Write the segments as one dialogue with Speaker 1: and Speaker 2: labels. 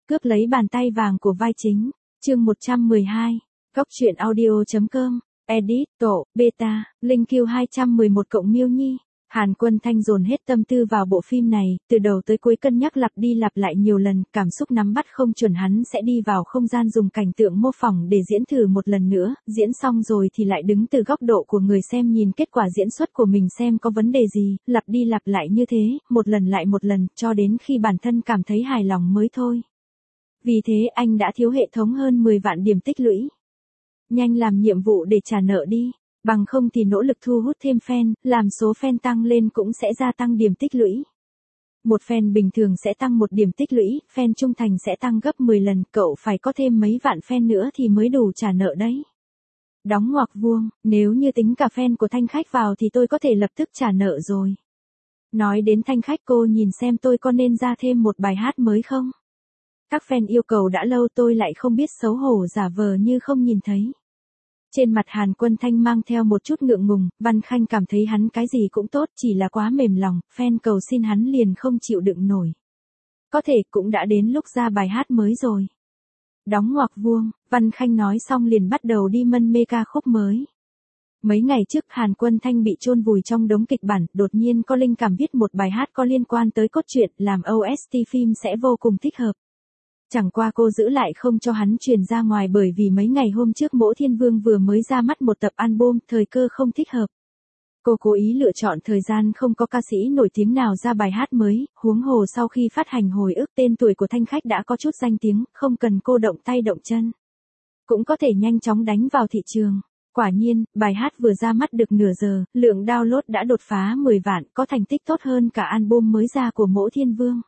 Speaker 1: Cướp lấy bàn tay vàng của vai chính. Chương 112. Góc truyện audio.com. Edit, tổ, beta, Linh Q211 cộng Miêu Nhi. Hàn Quân Thanh dồn hết tâm tư vào bộ phim này, từ đầu tới cuối cân nhắc lặp đi lặp lại nhiều lần, cảm xúc nắm bắt không chuẩn hắn sẽ đi vào không gian dùng cảnh tượng mô phỏng để diễn thử một lần nữa, diễn xong rồi thì lại đứng từ góc độ của người xem nhìn kết quả diễn xuất của mình xem có vấn đề gì, lặp đi lặp lại như thế, một lần lại một lần, cho đến khi bản thân cảm thấy hài lòng mới thôi. Vì thế anh đã thiếu hệ thống hơn 10 vạn điểm tích lũy. Nhanh làm nhiệm vụ để trả nợ đi. Bằng không thì nỗ lực thu hút thêm fan, làm số fan tăng lên cũng sẽ gia tăng điểm tích lũy. Một fan bình thường sẽ tăng 1 điểm tích lũy, fan trung thành sẽ tăng gấp 10 lần, cậu phải có thêm mấy vạn fan nữa thì mới đủ trả nợ đấy. Đóng ngoặc vuông, nếu như tính cả fan của Thanh Khách vào thì tôi có thể lập tức trả nợ rồi. Nói đến Thanh Khách, cô nhìn xem tôi có nên ra thêm một bài hát mới không? Các fan yêu cầu đã lâu tôi lại không biết xấu hổ giả vờ như không nhìn thấy. Trên mặt Hàn Quân Thanh mang theo một chút ngượng ngùng, Văn Khanh cảm thấy hắn cái gì cũng tốt, chỉ là quá mềm lòng, fan cầu xin hắn liền không chịu đựng nổi. Có thể cũng đã đến lúc ra bài hát mới rồi. Đóng ngoặc vuông, Văn Khanh nói xong liền bắt đầu đi mân mê ca khúc mới. Mấy ngày trước Hàn Quân Thanh bị chôn vùi trong đống kịch bản, đột nhiên có linh cảm viết một bài hát có liên quan tới cốt truyện, làm OST phim sẽ vô cùng thích hợp. Chẳng qua cô giữ lại không cho hắn truyền ra ngoài bởi vì mấy ngày hôm trước Mỗ Thiên Vương vừa mới ra mắt một tập album, thời cơ không thích hợp. Cô cố ý lựa chọn thời gian không có ca sĩ nổi tiếng nào ra bài hát mới, huống hồ sau khi phát hành hồi ức tên tuổi của Thanh Khách đã có chút danh tiếng, không cần cô động tay động chân. Cũng có thể nhanh chóng đánh vào thị trường. Quả nhiên, bài hát vừa ra mắt được nửa giờ, lượng download đã đột phá 10 vạn, có thành tích tốt hơn cả album mới ra của Mỗ Thiên Vương.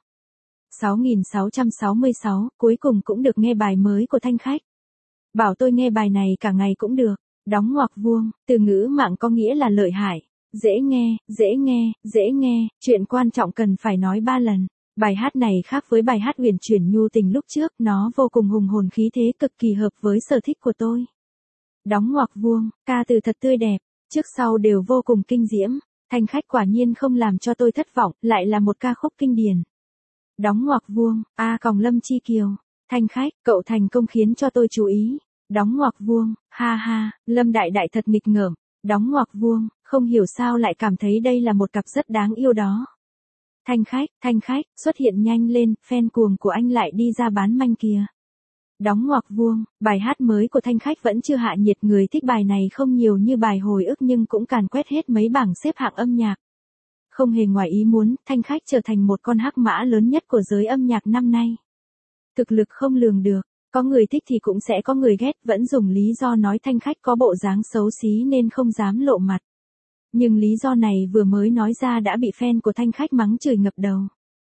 Speaker 1: 6.666, cuối cùng cũng được nghe bài mới của Thanh Khách. Bảo tôi nghe bài này cả ngày cũng được. Đóng ngoặc vuông, từ ngữ mạng có nghĩa là lợi hại. Dễ nghe, dễ nghe, dễ nghe, chuyện quan trọng cần phải nói 3 lần. Bài hát này khác với bài hát uyển chuyển nhu tình lúc trước, nó vô cùng hùng hồn khí thế, cực kỳ hợp với sở thích của tôi. Đóng ngoặc vuông, ca từ thật tươi đẹp, trước sau đều vô cùng kinh diễm. Thanh Khách quả nhiên không làm cho tôi thất vọng, lại là một ca khúc kinh điển. Đóng ngoặc vuông, Lâm Chi Kiều. Thanh Khách, cậu thành công khiến cho tôi chú ý. Đóng ngoặc vuông, ha ha, Lâm Đại Đại thật nghịch ngợm. Đóng ngoặc vuông, không hiểu sao lại cảm thấy đây là một cặp rất đáng yêu đó. Thanh Khách, xuất hiện nhanh lên, fan cuồng của anh lại đi ra bán manh kìa. Đóng ngoặc vuông, bài hát mới của Thanh Khách vẫn chưa hạ nhiệt, người thích bài này không nhiều như bài hồi ức nhưng cũng càn quét hết mấy bảng xếp hạng âm nhạc. Không hề ngoài ý muốn, Thanh Khách trở thành một con hắc mã lớn nhất của giới âm nhạc năm nay. Thực lực không lường được, có người thích thì cũng sẽ có người ghét, vẫn dùng lý do nói Thanh Khách có bộ dáng xấu xí nên không dám lộ mặt. Nhưng lý do này vừa mới nói ra đã bị fan của Thanh Khách mắng chửi ngập đầu.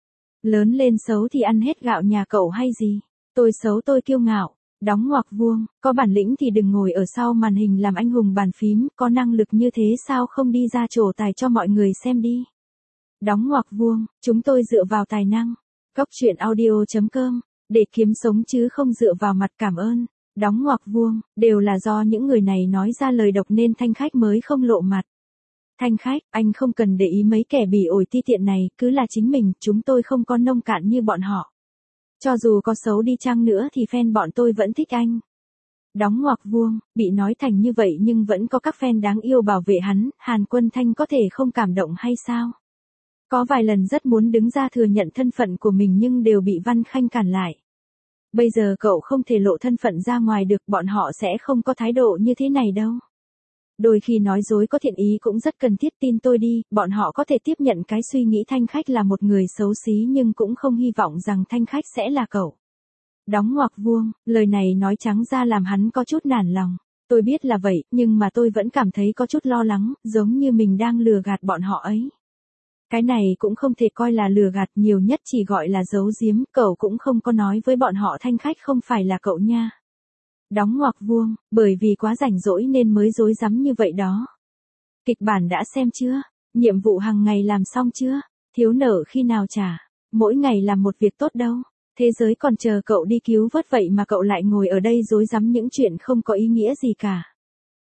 Speaker 1: Lớn lên xấu thì ăn hết gạo nhà cậu hay gì? Tôi xấu tôi kiêu ngạo. Đóng ngoặc vuông, có bản lĩnh thì đừng ngồi ở sau màn hình làm anh hùng bàn phím, có năng lực như thế sao không đi ra trổ tài cho mọi người xem đi. Đóng ngoặc vuông, chúng tôi dựa vào tài năng. Góc truyện audio.com, để kiếm sống chứ không dựa vào mặt cảm ơn. Đóng ngoặc vuông, đều là do những người này nói ra lời độc nên Thanh Khách mới không lộ mặt. Thanh Khách, anh không cần để ý mấy kẻ bỉ ổi ti tiện này, cứ là chính mình, chúng tôi không có nông cạn như bọn họ. Cho dù có xấu đi chăng nữa thì fan bọn tôi vẫn thích anh. Đóng ngoặc vuông, bị nói thành như vậy nhưng vẫn có các fan đáng yêu bảo vệ hắn, Hàn Quân Thanh có thể không cảm động hay sao? Có vài lần rất muốn đứng ra thừa nhận thân phận của mình nhưng đều bị Văn Khanh cản lại. Bây giờ cậu không thể lộ thân phận ra ngoài được, bọn họ sẽ không có thái độ như thế này đâu. Đôi khi nói dối có thiện ý cũng rất cần thiết, tin tôi đi, bọn họ có thể tiếp nhận cái suy nghĩ Thanh Khách là một người xấu xí nhưng cũng không hy vọng rằng Thanh Khách sẽ là cậu. Đóng ngoặc vuông, lời này nói trắng ra làm hắn có chút nản lòng. Tôi biết là vậy, nhưng mà tôi vẫn cảm thấy có chút lo lắng, giống như mình đang lừa gạt bọn họ ấy. Cái này cũng không thể coi là lừa gạt, nhiều nhất chỉ gọi là giấu giếm, cậu cũng không có nói với bọn họ Thanh Khách không phải là cậu nha. Đóng ngoặc vuông, bởi vì quá rảnh rỗi nên mới rối rắm như vậy đó. Kịch bản đã xem chưa? Nhiệm vụ hàng ngày làm xong chưa? Thiếu nợ khi nào trả? Mỗi ngày làm một việc tốt đâu. Thế giới còn chờ cậu đi cứu vớt vậy mà cậu lại ngồi ở đây rối rắm những chuyện không có ý nghĩa gì cả.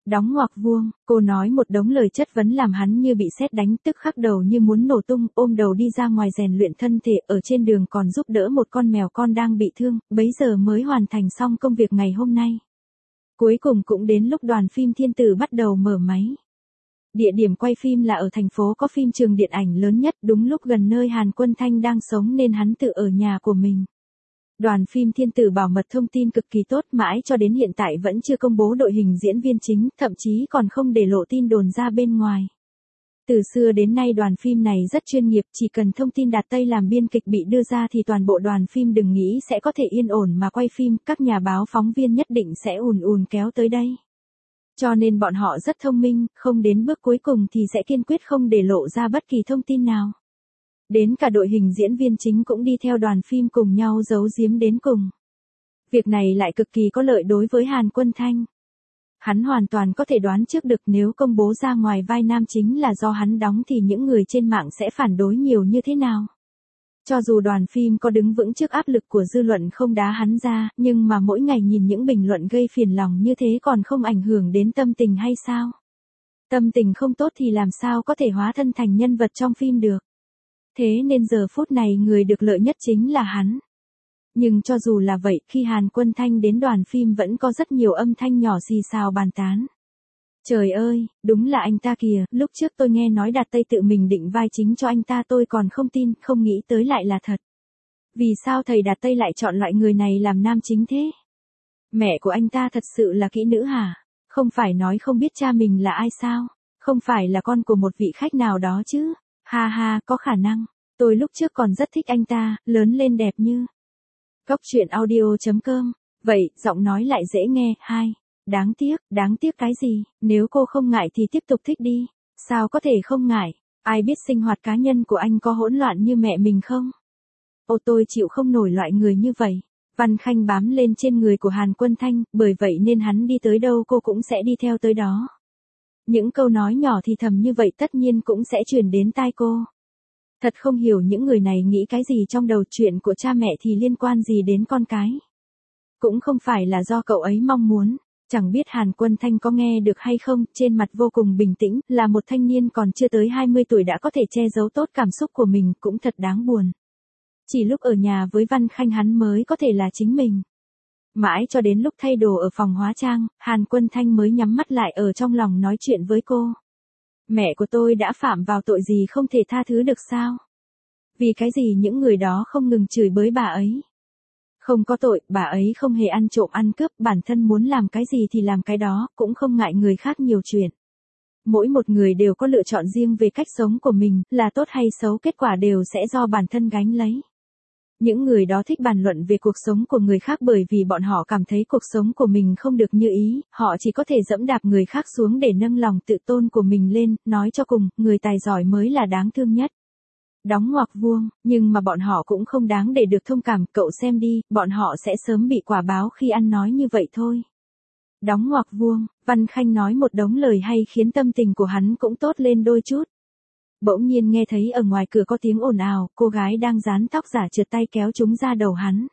Speaker 1: Đóng ngoặc vuông, cô nói một đống lời chất vấn làm hắn như bị sét đánh, tức khắc đầu như muốn nổ tung, ôm đầu đi ra ngoài rèn luyện thân thể, ở trên đường còn giúp đỡ một con mèo con đang bị thương, bấy giờ mới hoàn thành xong công việc ngày hôm nay. Cuối cùng cũng đến lúc đoàn phim Thiên Tử bắt đầu mở máy. Địa điểm quay phim là ở thành phố có phim trường điện ảnh lớn nhất, đúng lúc gần nơi Hàn Quân Thanh đang sống nên hắn tự ở nhà của mình. Đoàn phim Thiên Tử bảo mật thông tin cực kỳ tốt, mãi cho đến hiện tại vẫn chưa công bố đội hình diễn viên chính, thậm chí còn không để lộ tin đồn ra bên ngoài. Từ xưa đến nay đoàn phim này rất chuyên nghiệp, chỉ cần thông tin Đạt Tây làm biên kịch bị đưa ra thì toàn bộ đoàn phim đừng nghĩ sẽ có thể yên ổn mà quay phim, các nhà báo phóng viên nhất định sẽ ùn ùn kéo tới đây. Cho nên bọn họ rất thông minh, không đến bước cuối cùng thì sẽ kiên quyết không để lộ ra bất kỳ thông tin nào. Đến cả đội hình diễn viên chính cũng đi theo đoàn phim cùng nhau giấu giếm đến cùng. Việc này lại cực kỳ có lợi đối với Hàn Quân Thanh. Hắn hoàn toàn có thể đoán trước được nếu công bố ra ngoài vai nam chính là do hắn đóng thì những người trên mạng sẽ phản đối nhiều như thế nào. Cho dù đoàn phim có đứng vững trước áp lực của dư luận không đá hắn ra, nhưng mà mỗi ngày nhìn những bình luận gây phiền lòng như thế còn không ảnh hưởng đến tâm tình hay sao? Tâm tình không tốt thì làm sao có thể hóa thân thành nhân vật trong phim được. Thế nên giờ phút này người được lợi nhất chính là hắn. Nhưng cho dù là vậy, khi Hàn Quân Thanh đến đoàn phim vẫn có rất nhiều âm thanh nhỏ xì xào bàn tán. Trời ơi, đúng là anh ta kìa, lúc trước tôi nghe nói Đạt Tây tự mình định vai chính cho anh ta tôi còn không tin, không nghĩ tới lại là thật. Vì sao thầy Đạt Tây lại chọn loại người này làm nam chính thế? Mẹ của anh ta thật sự là kỹ nữ hả? Không phải nói không biết cha mình là ai sao? Không phải là con của một vị khách nào đó chứ? Ha ha, có khả năng. Tôi lúc trước còn rất thích anh ta, lớn lên đẹp như. Góc truyện audio.com. Vậy, giọng nói lại dễ nghe. 2. Đáng tiếc cái gì, nếu cô không ngại thì tiếp tục thích đi. Sao có thể không ngại, ai biết sinh hoạt cá nhân của anh có hỗn loạn như mẹ mình không? Ô tôi chịu không nổi loại người như vậy. Văn Khanh bám lên trên người của Hàn Quân Thanh, bởi vậy nên hắn đi tới đâu cô cũng sẽ đi theo tới đó. Những câu nói nhỏ thì thầm như vậy tất nhiên cũng sẽ truyền đến tai cô. Thật không hiểu những người này nghĩ cái gì trong đầu, chuyện của cha mẹ thì liên quan gì đến con cái. Cũng không phải là do cậu ấy mong muốn. Chẳng biết Hàn Quân Thanh có nghe được hay không, trên mặt vô cùng bình tĩnh, là một thanh niên còn chưa tới 20 tuổi đã có thể che giấu tốt cảm xúc của mình, cũng thật đáng buồn. Chỉ lúc ở nhà với Văn Khanh hắn mới có thể là chính mình. Mãi cho đến lúc thay đồ ở phòng hóa trang, Hàn Quân Thanh mới nhắm mắt lại ở trong lòng nói chuyện với cô. Mẹ của tôi đã phạm vào tội gì không thể tha thứ được sao? Vì cái gì những người đó không ngừng chửi bới bà ấy? Không có tội, bà ấy không hề ăn trộm ăn cướp, bản thân muốn làm cái gì thì làm cái đó, cũng không ngại người khác nhiều chuyện. Mỗi một người đều có lựa chọn riêng về cách sống của mình, là tốt hay xấu kết quả đều sẽ do bản thân gánh lấy. Những người đó thích bàn luận về cuộc sống của người khác bởi vì bọn họ cảm thấy cuộc sống của mình không được như ý, họ chỉ có thể dẫm đạp người khác xuống để nâng lòng tự tôn của mình lên, nói cho cùng, người tài giỏi mới là đáng thương nhất. Đóng ngoặc vuông, nhưng mà bọn họ cũng không đáng để được thông cảm, cậu xem đi, bọn họ sẽ sớm bị quả báo khi ăn nói như vậy thôi. Đóng ngoặc vuông, Văn Khanh nói một đống lời hay khiến tâm tình của hắn cũng tốt lên đôi chút. Bỗng nhiên nghe thấy ở ngoài cửa có tiếng ồn ào, cô gái đang dán tóc giả trượt tay kéo chúng ra đầu hắn.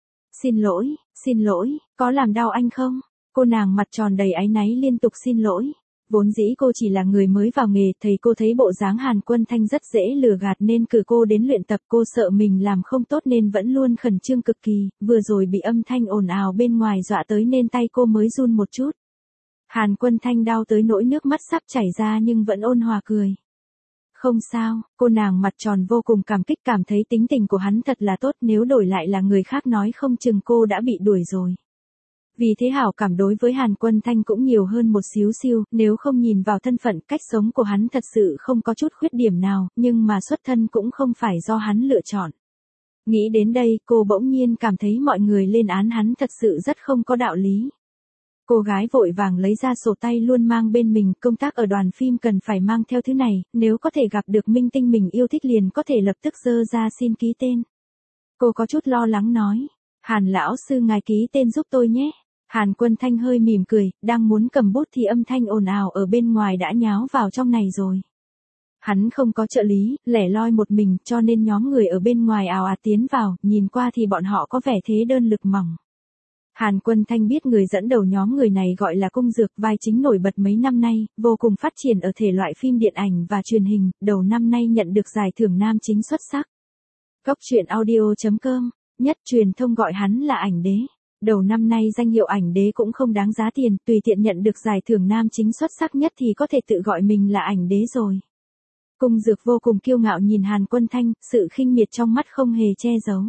Speaker 1: Xin lỗi, có làm đau anh không? Cô nàng mặt tròn đầy áy náy liên tục xin lỗi. Vốn dĩ cô chỉ là người mới vào nghề, thầy cô thấy bộ dáng Hàn Quân Thanh rất dễ lừa gạt nên cử cô đến luyện tập, cô sợ mình làm không tốt nên vẫn luôn khẩn trương cực kỳ, vừa rồi bị âm thanh ồn ào bên ngoài dọa tới nên tay cô mới run một chút. Hàn Quân Thanh đau tới nỗi nước mắt sắp chảy ra nhưng vẫn ôn hòa cười. Không sao, cô nàng mặt tròn vô cùng cảm kích, cảm thấy tính tình của hắn thật là tốt, nếu đổi lại là người khác nói không chừng cô đã bị đuổi rồi. Vì thế hảo cảm đối với Hàn Quân Thanh cũng nhiều hơn một xíu xiu, nếu không nhìn vào thân phận, cách sống của hắn thật sự không có chút khuyết điểm nào, nhưng mà xuất thân cũng không phải do hắn lựa chọn. Nghĩ đến đây, cô bỗng nhiên cảm thấy mọi người lên án hắn thật sự rất không có đạo lý. Cô gái vội vàng lấy ra sổ tay luôn mang bên mình, công tác ở đoàn phim cần phải mang theo thứ này, nếu có thể gặp được minh tinh mình yêu thích liền có thể lập tức dơ ra xin ký tên. Cô có chút lo lắng nói, Hàn lão sư ngài ký tên giúp tôi nhé. Hàn Quân Thanh hơi mỉm cười, đang muốn cầm bút thì âm thanh ồn ào ở bên ngoài đã nháo vào trong này rồi. Hắn không có trợ lý, lẻ loi một mình, cho nên nhóm người ở bên ngoài ào ạt tiến vào, nhìn qua thì bọn họ có vẻ thế đơn lực mỏng. Hàn Quân Thanh biết người dẫn đầu nhóm người này gọi là Cung Dược, vai chính nổi bật mấy năm nay, vô cùng phát triển ở thể loại phim điện ảnh và truyền hình, đầu năm nay nhận được giải thưởng nam chính xuất sắc. Cốc truyện audio.com, nhất truyền thông gọi hắn là ảnh đế. Đầu năm nay danh hiệu ảnh đế cũng không đáng giá tiền, tùy tiện nhận được giải thưởng nam chính xuất sắc nhất thì có thể tự gọi mình là ảnh đế rồi. Cung Dược vô cùng kiêu ngạo nhìn Hàn Quân Thanh, sự khinh miệt trong mắt không hề che giấu.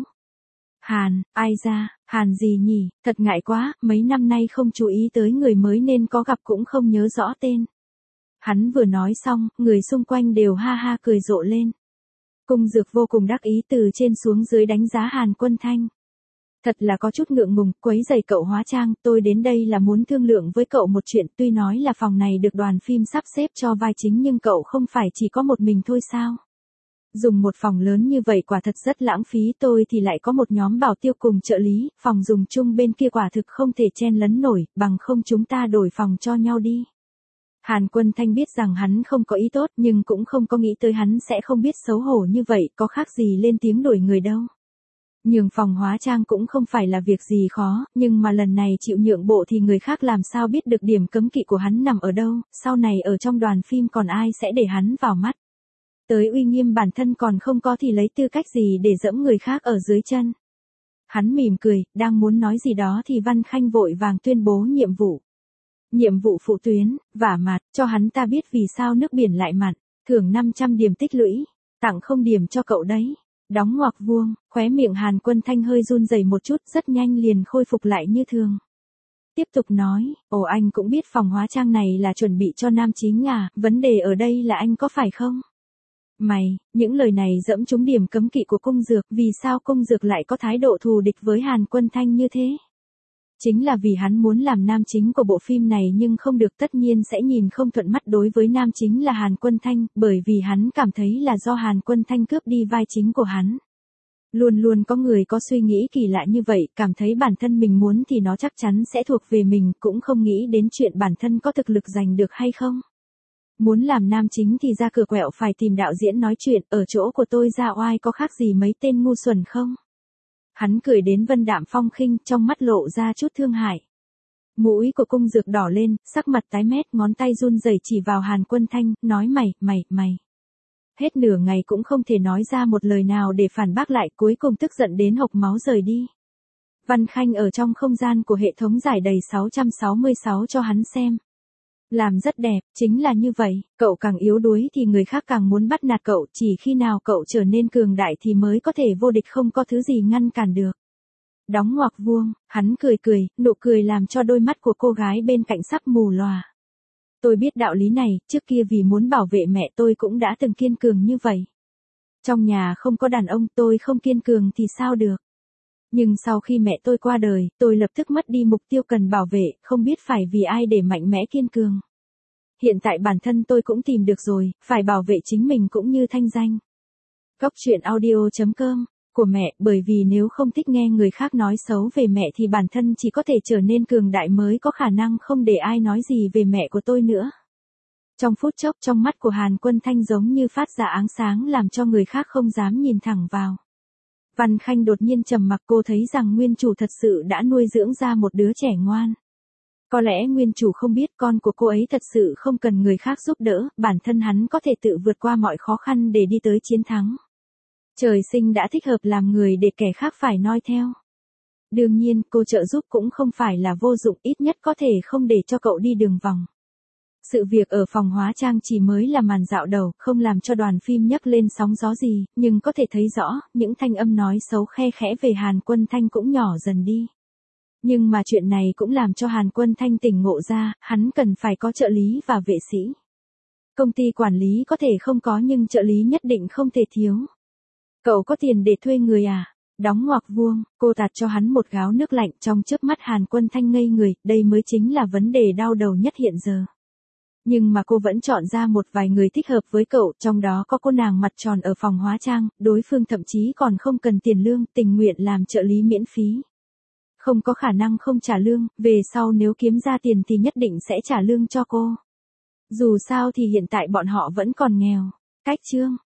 Speaker 1: Hàn, ai ra, Hàn gì nhỉ, thật ngại quá, mấy năm nay không chú ý tới người mới nên có gặp cũng không nhớ rõ tên. Hắn vừa nói xong, người xung quanh đều ha ha cười rộ lên. Cung Dược vô cùng đắc ý từ trên xuống dưới đánh giá Hàn Quân Thanh. Thật là có chút ngượng ngùng, quấy rầy cậu hóa trang, tôi đến đây là muốn thương lượng với cậu một chuyện, tuy nói là phòng này được đoàn phim sắp xếp cho vai chính nhưng cậu không phải chỉ có một mình thôi sao? Dùng một phòng lớn như vậy quả thật rất lãng phí, tôi thì lại có một nhóm bảo tiêu cùng trợ lý, phòng dùng chung bên kia quả thực không thể chen lấn nổi, bằng không chúng ta đổi phòng cho nhau đi. Hàn Quân Thanh biết rằng hắn không có ý tốt nhưng cũng không có nghĩ tới hắn sẽ không biết xấu hổ như vậy, có khác gì lên tiếng đuổi người đâu. Nhường phòng hóa trang cũng không phải là việc gì khó, nhưng mà lần này chịu nhượng bộ thì người khác làm sao biết được điểm cấm kỵ của hắn nằm ở đâu, sau này ở trong đoàn phim còn ai sẽ để hắn vào mắt. Tới uy nghiêm bản thân còn không có thì lấy tư cách gì để dẫm người khác ở dưới chân. Hắn mỉm cười, đang muốn nói gì đó thì Văn Khanh vội vàng tuyên bố nhiệm vụ. Nhiệm vụ phụ tuyến, vả mặt, cho hắn ta biết vì sao nước biển lại mặn, thưởng 500 điểm tích lũy, tặng 0 điểm cho cậu đấy. Đóng ngoặc vuông, khóe miệng Hàn Quân Thanh hơi run rẩy một chút, rất nhanh liền khôi phục lại như thường. Tiếp tục nói, ồ anh cũng biết phòng hóa trang này là chuẩn bị cho nam chính à, vấn đề ở đây là anh có phải không? Mày, những lời này dẫm trúng điểm cấm kỵ của Cung Dược, vì sao Cung Dược lại có thái độ thù địch với Hàn Quân Thanh như thế? Chính là vì hắn muốn làm nam chính của bộ phim này nhưng không được, tất nhiên sẽ nhìn không thuận mắt đối với nam chính là Hàn Quân Thanh, bởi vì hắn cảm thấy là do Hàn Quân Thanh cướp đi vai chính của hắn. Luôn luôn có người có suy nghĩ kỳ lạ như vậy, cảm thấy bản thân mình muốn thì nó chắc chắn sẽ thuộc về mình, cũng không nghĩ đến chuyện bản thân có thực lực giành được hay không. Muốn làm nam chính thì ra cửa quẹo phải tìm đạo diễn nói chuyện, ở chỗ của tôi ra oai có khác gì mấy tên ngu xuẩn không? Hắn cười đến vân đạm phong khinh, trong mắt lộ ra chút thương hại. Mũi của Cung Dược đỏ lên, sắc mặt tái mét, ngón tay run rẩy chỉ vào Hàn Quân Thanh, nói mày. Hết nửa ngày cũng không thể nói ra một lời nào để phản bác lại, cuối cùng tức giận đến hộc máu rời đi. Văn Khanh ở trong không gian của hệ thống giải đầy 666 cho hắn xem. Làm rất đẹp, chính là như vậy, cậu càng yếu đuối thì người khác càng muốn bắt nạt cậu, chỉ khi nào cậu trở nên cường đại thì mới có thể vô địch, không có thứ gì ngăn cản được. Đóng ngoặc vuông, hắn cười, nụ cười làm cho đôi mắt của cô gái bên cạnh sắp mù lòa. Tôi biết đạo lý này, trước kia vì muốn bảo vệ mẹ tôi cũng đã từng kiên cường như vậy. Trong nhà không có đàn ông, tôi không kiên cường thì sao được. Nhưng sau khi mẹ tôi qua đời, tôi lập tức mất đi mục tiêu cần bảo vệ, không biết phải vì ai để mạnh mẽ kiên cường. Hiện tại bản thân tôi cũng tìm được rồi, phải bảo vệ chính mình cũng như thanh danh. Cốc truyện audio.com, của mẹ, bởi vì nếu không thích nghe người khác nói xấu về mẹ thì bản thân chỉ có thể trở nên cường đại mới có khả năng không để ai nói gì về mẹ của tôi nữa. Trong phút chốc trong mắt của Hàn Quân Thanh giống như phát ra ánh sáng làm cho người khác không dám nhìn thẳng vào. Văn Khanh đột nhiên trầm mặc, cô thấy rằng nguyên chủ thật sự đã nuôi dưỡng ra một đứa trẻ ngoan. Có lẽ nguyên chủ không biết con của cô ấy thật sự không cần người khác giúp đỡ, bản thân hắn có thể tự vượt qua mọi khó khăn để đi tới chiến thắng. Trời sinh đã thích hợp làm người để kẻ khác phải noi theo. Đương nhiên, cô trợ giúp cũng không phải là vô dụng, ít nhất có thể không để cho cậu đi đường vòng. Sự việc ở phòng hóa trang chỉ mới là màn dạo đầu, không làm cho đoàn phim nhấc lên sóng gió gì, nhưng có thể thấy rõ, những thanh âm nói xấu khe khẽ về Hàn Quân Thanh cũng nhỏ dần đi. Nhưng mà chuyện này cũng làm cho Hàn Quân Thanh tỉnh ngộ ra, hắn cần phải có trợ lý và vệ sĩ. Công ty quản lý có thể không có nhưng trợ lý nhất định không thể thiếu. Cậu có tiền để thuê người à? Đóng ngoặc vuông, cô tạt cho hắn một gáo nước lạnh, trong chớp mắt Hàn Quân Thanh ngây người, đây mới chính là vấn đề đau đầu nhất hiện giờ. Nhưng mà cô vẫn chọn ra một vài người thích hợp với cậu, trong đó có cô nàng mặt tròn ở phòng hóa trang, đối phương thậm chí còn không cần tiền lương, tình nguyện làm trợ lý miễn phí. Không có khả năng không trả lương, về sau nếu kiếm ra tiền thì nhất định sẽ trả lương cho cô. Dù sao thì hiện tại bọn họ vẫn còn nghèo. Cách chương